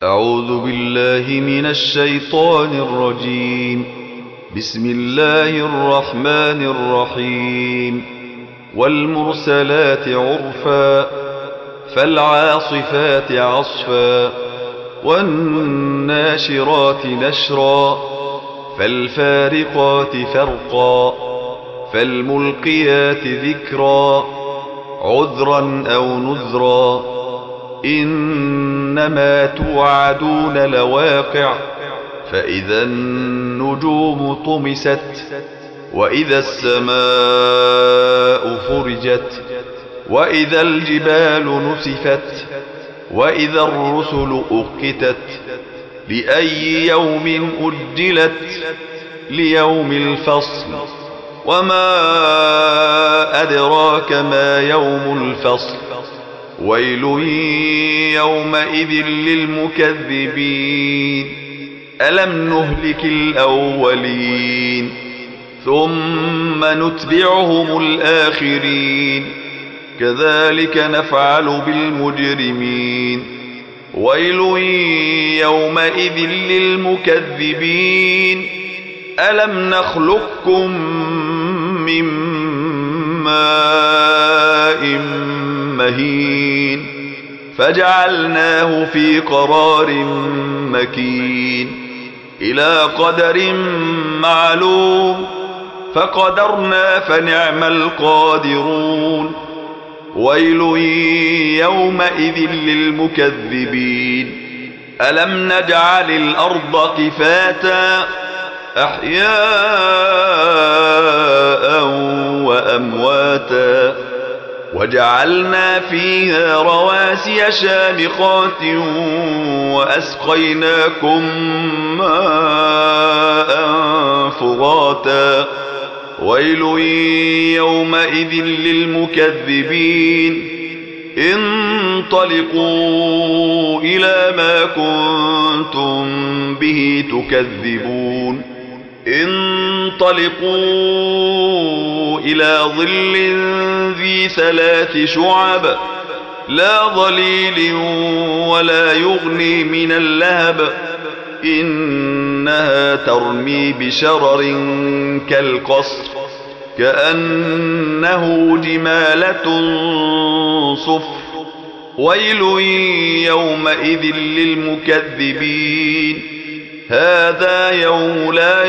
أعوذ بالله من الشيطان الرجيم. بسم الله الرحمن الرحيم. والمرسلات عرفا فالعاصفات عصفا والناشرات نشرا فالفارقات فرقا فالملقيات ذكرا عذرا أو نذرا إنما توعدون لواقع فإذا النجوم طمست وإذا السماء فرجت وإذا الجبال نسفت وإذا الرسل أقتت لأي يوم أجلت ليوم الفصل وما أدراك ما يوم الفصل ويل يومئذ للمكذبين ألم نهلك الأولين ثم نتبعهم الآخرين كذلك نفعل بالمجرمين ويل يومئذ للمكذبين ألم نخلقكم من ماء مهين فجعلناه في قرار مكين إلى قدر معلوم فقدرنا فنعم القادرون ويل يومئذ للمكذبين ألم نجعل الأرض كفاتا أحياء وأمواتا وجعلنا فيها رواسي شامخات وأسقيناكم ماء فراتا ويل يومئذ للمكذبين انطلقوا إلى ما كنتم به تكذبون انطلقوا إلى ظل ذي 3 شعب لا ظليل ولا يغني من اللهب إنها ترمي بشرر كالقصر كأنه جمالة صفر ويل يومئذ للمكذبين هذا يوم لا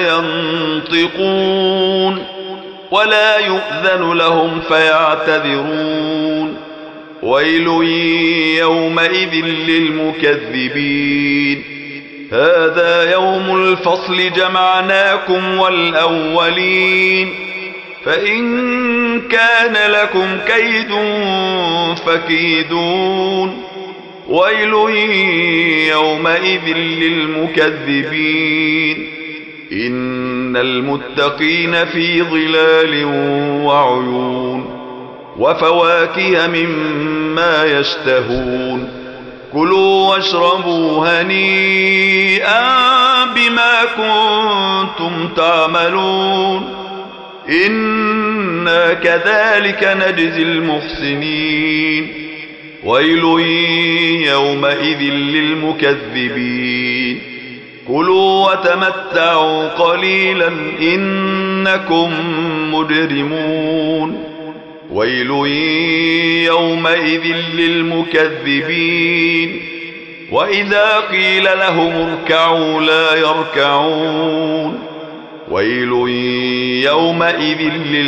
ينطقون ولا يؤذن لهم فيعتذرون ويل يومئذ للمكذبين هذا يوم الفصل جمعناكم والأولين فإن كان لكم كيد فكيدون ويل يومئذ للمكذبين إن المتقين في ظلال وعيون وفواكه مما يشتهون كلوا واشربوا هنيئا بما كنتم تعملون إنا كذلك نجزي المحسنين ويل يومئذ للمكذبين كلوا وتمتعوا قليلا إنكم مجرمون ويل يومئذ للمكذبين وإذا قيل لهم اركعوا لا يركعون ويل يومئذ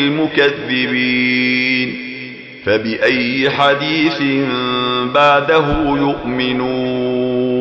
للمكذبين فبأي حديث بعده يؤمنون